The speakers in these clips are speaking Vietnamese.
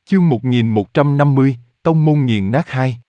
Chương 1150, Tông môn nghiền nát 2.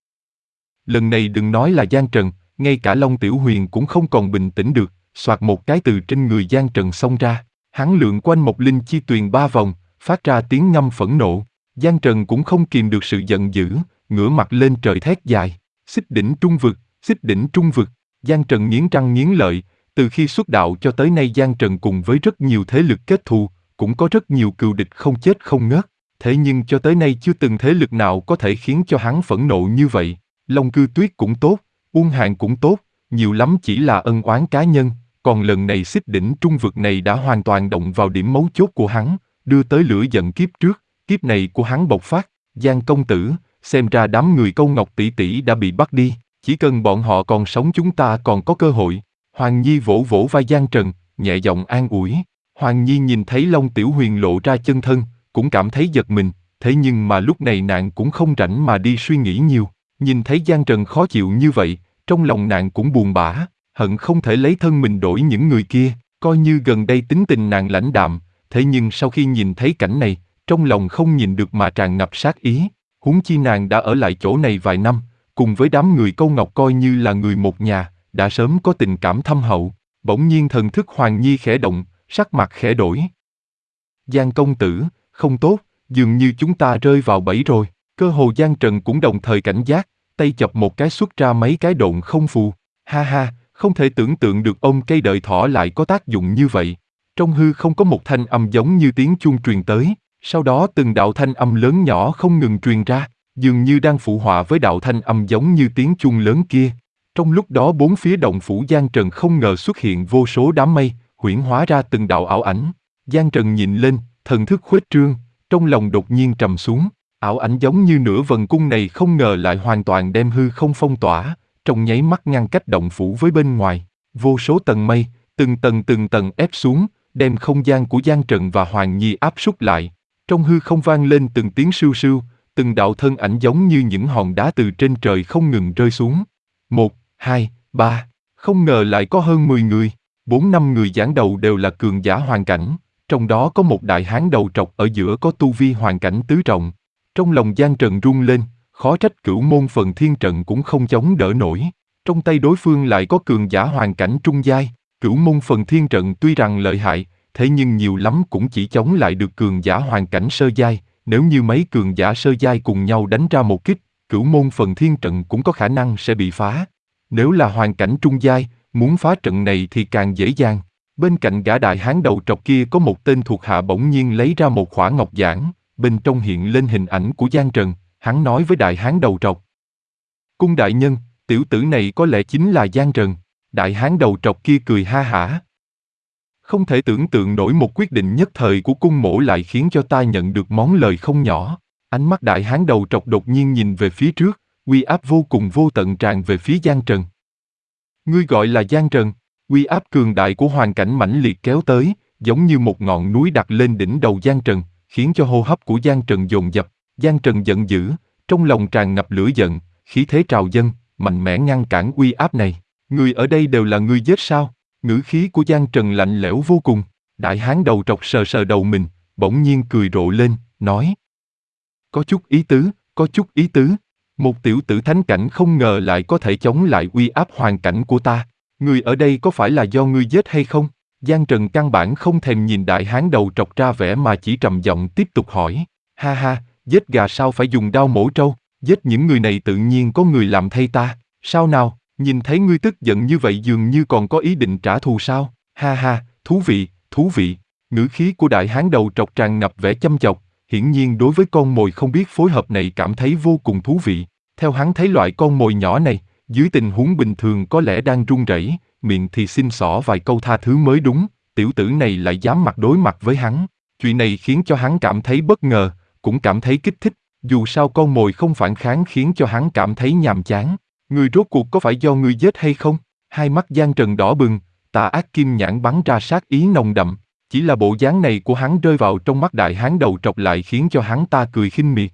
Lần này đừng nói là Giang Trần, ngay cả Long Tiểu Huyền cũng không còn bình tĩnh được, soạt một cái từ trên người Giang Trần xông ra. Hắn lượn quanh một linh chi tuyền 3 vòng, phát ra tiếng ngâm phẫn nộ. Giang Trần cũng không kìm được sự giận dữ, ngửa mặt lên trời thét dài. Xích đỉnh trung vực, xích đỉnh trung vực. Giang Trần nghiến răng nghiến lợi, từ khi xuất đạo cho tới nay Giang Trần cùng với rất nhiều thế lực kết thù, cũng có rất nhiều cừu địch không chết không ngớt. Thế nhưng cho tới nay chưa từng thế lực nào có thể khiến cho hắn phẫn nộ như vậy. Long Cư Tuyết cũng tốt, Uông Hàn cũng tốt, nhiều lắm chỉ là ân oán cá nhân, còn lần này xích đỉnh trung vực này đã hoàn toàn động vào điểm mấu chốt của hắn, đưa tới lửa giận kiếp trước, kiếp này của hắn bộc phát. Giang công tử, xem ra đám người Câu Ngọc tỷ tỷ đã bị bắt đi, chỉ cần bọn họ còn sống chúng ta còn có cơ hội. Hoàng Nhi vỗ vỗ vai Giang Trần, nhẹ giọng an ủi. Hoàng Nhi nhìn thấy Long Tiểu Huyền lộ ra chân thân, cũng cảm thấy giật mình, thế nhưng mà lúc này nàng cũng không rảnh mà đi suy nghĩ nhiều. Nhìn thấy Giang Trần khó chịu như vậy, trong lòng nàng cũng buồn bã, hận không thể lấy thân mình đổi những người kia, coi như gần đây tính tình nàng lãnh đạm, thế nhưng sau khi nhìn thấy cảnh này, trong lòng không nhìn được mà tràn ngập sát ý. Huống chi nàng đã ở lại chỗ này vài năm, cùng với đám người Câu Ngọc coi như là người một nhà, đã sớm có tình cảm thâm hậu. Bỗng nhiên thần thức Hoàng Nhi khẽ động, sắc mặt khẽ đổi. Giang công tử, không tốt, dường như chúng ta rơi vào bẫy rồi. Cơ hồ Giang Trần cũng đồng thời cảnh giác, tay chập một cái xuất ra mấy cái độn không phù. Ha ha, không thể tưởng tượng được ôm cây đợi thỏ lại có tác dụng như vậy. Trong hư không có một thanh âm giống như tiếng chuông truyền tới, sau đó từng đạo thanh âm lớn nhỏ không ngừng truyền ra, dường như đang phụ họa với đạo thanh âm giống như tiếng chuông lớn kia. Trong lúc đó bốn phía động phủ Giang Trần không ngờ xuất hiện vô số đám mây, huyễn hóa ra từng đạo ảo ảnh. Giang Trần nhìn lên, thần thức khuếch trương, trong lòng đột nhiên trầm xuống. Ảo ảnh giống như nửa vần cung này không ngờ lại hoàn toàn đem hư không phong tỏa, trong nháy mắt ngăn cách động phủ với bên ngoài. Vô số tầng mây, từng tầng ép xuống, đem không gian của Giang Trần và Hoàng Nhi áp súc lại. Trong hư không vang lên từng tiếng sưu sưu, từng đạo thân ảnh giống như những hòn đá từ trên trời không ngừng rơi xuống. 1, 2, 3, không ngờ lại có hơn 10 người, 4-5 người giảng đầu đều là cường giả hoàn cảnh, trong đó có một đại hán đầu trọc ở giữa có tu vi hoàn cảnh tứ trọng. Trong lòng Giang Trần rung lên, khó trách Cửu Môn Phần Thiên Trận cũng không chống đỡ nổi. Trong tay đối phương lại có cường giả hoàn cảnh trung giai. Cửu Môn Phần Thiên Trận tuy rằng lợi hại, thế nhưng nhiều lắm cũng chỉ chống lại được cường giả hoàn cảnh sơ giai. Nếu như mấy cường giả sơ giai cùng nhau đánh ra một kích, Cửu Môn Phần Thiên Trận cũng có khả năng sẽ bị phá. Nếu là hoàn cảnh trung giai, muốn phá trận này thì càng dễ dàng. Bên cạnh gã đại hán đầu trọc kia có một tên thuộc hạ bỗng nhiên lấy ra một khỏa ngọc giản, bên trong hiện lên hình ảnh của Giang Trần, hắn nói với đại hán đầu trọc. Cung đại nhân, tiểu tử này có lẽ chính là Giang Trần. Đại hán đầu trọc kia cười ha hả. Không thể tưởng tượng nổi một quyết định nhất thời của cung mỗ lại khiến cho ta nhận được món lời không nhỏ. Ánh mắt đại hán đầu trọc đột nhiên nhìn về phía trước, uy áp vô cùng vô tận tràn về phía Giang Trần. Ngươi gọi là Giang Trần, uy áp cường đại của hoàn cảnh mãnh liệt kéo tới, giống như một ngọn núi đặt lên đỉnh đầu Giang Trần, khiến cho hô hấp của Giang Trần dồn dập. Giang Trần giận dữ, trong lòng tràn ngập lửa giận, khí thế trào dâng, mạnh mẽ ngăn cản uy áp này. Người ở đây đều là người giết sao? Ngữ khí của Giang Trần lạnh lẽo vô cùng. Đại hán đầu trọc sờ sờ đầu mình, bỗng nhiên cười rộ lên, nói. Có chút ý tứ, có chút ý tứ. Một tiểu tử thánh cảnh không ngờ lại có thể chống lại uy áp hoàn cảnh của ta. Người ở đây có phải là do ngươi giết hay không? Giang Trần căn bản không thèm nhìn đại hán đầu trọc ra vẻ mà chỉ trầm giọng tiếp tục hỏi. Ha ha, giết gà sao phải dùng đao mổ trâu? Giết những người này tự nhiên có người làm thay ta. Sao nào, nhìn thấy ngươi tức giận như vậy dường như còn có ý định trả thù sao? Ha ha, thú vị, thú vị. Ngữ khí của đại hán đầu trọc tràn ngập vẻ châm chọc, hiển nhiên đối với con mồi không biết phối hợp này cảm thấy vô cùng thú vị. Theo hắn thấy loại con mồi nhỏ này, dưới tình huống bình thường có lẽ đang run rẩy, miệng thì xin xỏ vài câu tha thứ mới đúng, tiểu tử này lại dám đối mặt với hắn. Chuyện này khiến cho hắn cảm thấy bất ngờ, cũng cảm thấy kích thích, dù sao con mồi không phản kháng khiến cho hắn cảm thấy nhàm chán. Người rốt cuộc có phải do người giết hay không? Hai mắt Giang Trần đỏ bừng, tà ác kim nhãn bắn ra sát ý nồng đậm, chỉ là bộ dáng này của hắn rơi vào trong mắt đại hán đầu trọc lại khiến cho hắn ta cười khinh miệt.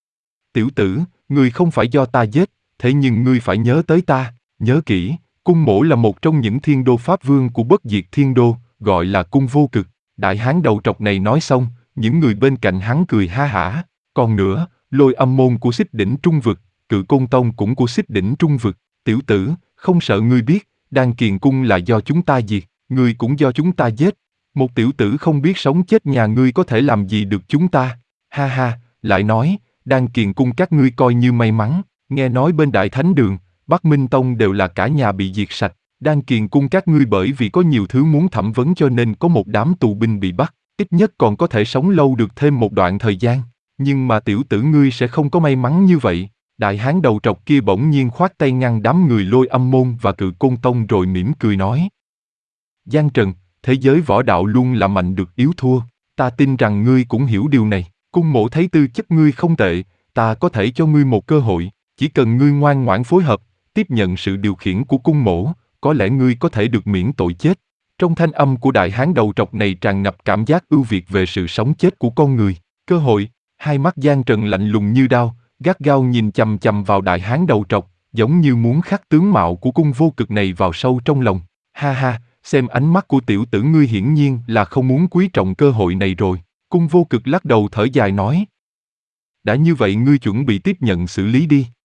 Tiểu tử, ngươi không phải do ta giết, thế nhưng ngươi phải nhớ tới ta, nhớ kỹ, cung mỗ là một trong những thiên đô pháp vương của bất diệt thiên đô, gọi là cung vô cực. Đại hán đầu trọc này nói xong, những người bên cạnh hắn cười ha hả. Còn nữa, Lôi Âm môn của Xích Đỉnh Trung vực, Cự Côn tông cũng của Xích Đỉnh Trung vực. Tiểu tử, không sợ ngươi biết, Đan Kiền cung là do chúng ta diệt, ngươi cũng do chúng ta giết. Một tiểu tử không biết sống chết nhà ngươi có thể làm gì được chúng ta? Ha ha, lại nói, Đan Kiền cung các ngươi coi như may mắn, nghe nói bên Đại Thánh Đường, Bắc Minh Tông đều là cả nhà bị diệt sạch. Đan Kiền cung các ngươi bởi vì có nhiều thứ muốn thẩm vấn cho nên có một đám tù binh bị bắt, ít nhất còn có thể sống lâu được thêm một đoạn thời gian. Nhưng mà tiểu tử ngươi sẽ không có may mắn như vậy. Đại hán đầu trọc kia bỗng nhiên khoát tay ngăn đám người Lôi Âm môn và Cự Côn tông rồi mỉm cười nói. Giang Trần, thế giới võ đạo luôn là mạnh được yếu thua, ta tin rằng ngươi cũng hiểu điều này. Cung mộ thấy tư chất ngươi không tệ, ta có thể cho ngươi một cơ hội, chỉ cần ngươi ngoan ngoãn phối hợp, tiếp nhận sự điều khiển của cung mộ, có lẽ ngươi có thể được miễn tội chết. Trong thanh âm của đại hán đầu trọc này tràn ngập cảm giác ưu việt về sự sống chết của con người. Cơ hội, hai mắt Giang Trần lạnh lùng như đao, gắt gao nhìn chằm chằm vào đại hán đầu trọc, giống như muốn khắc tướng mạo của cung vô cực này vào sâu trong lòng. Ha ha, xem ánh mắt của tiểu tử ngươi hiển nhiên là không muốn quý trọng cơ hội này rồi. Cung vô cực lắc đầu thở dài nói. Đã như vậy ngươi chuẩn bị tiếp nhận xử lý đi.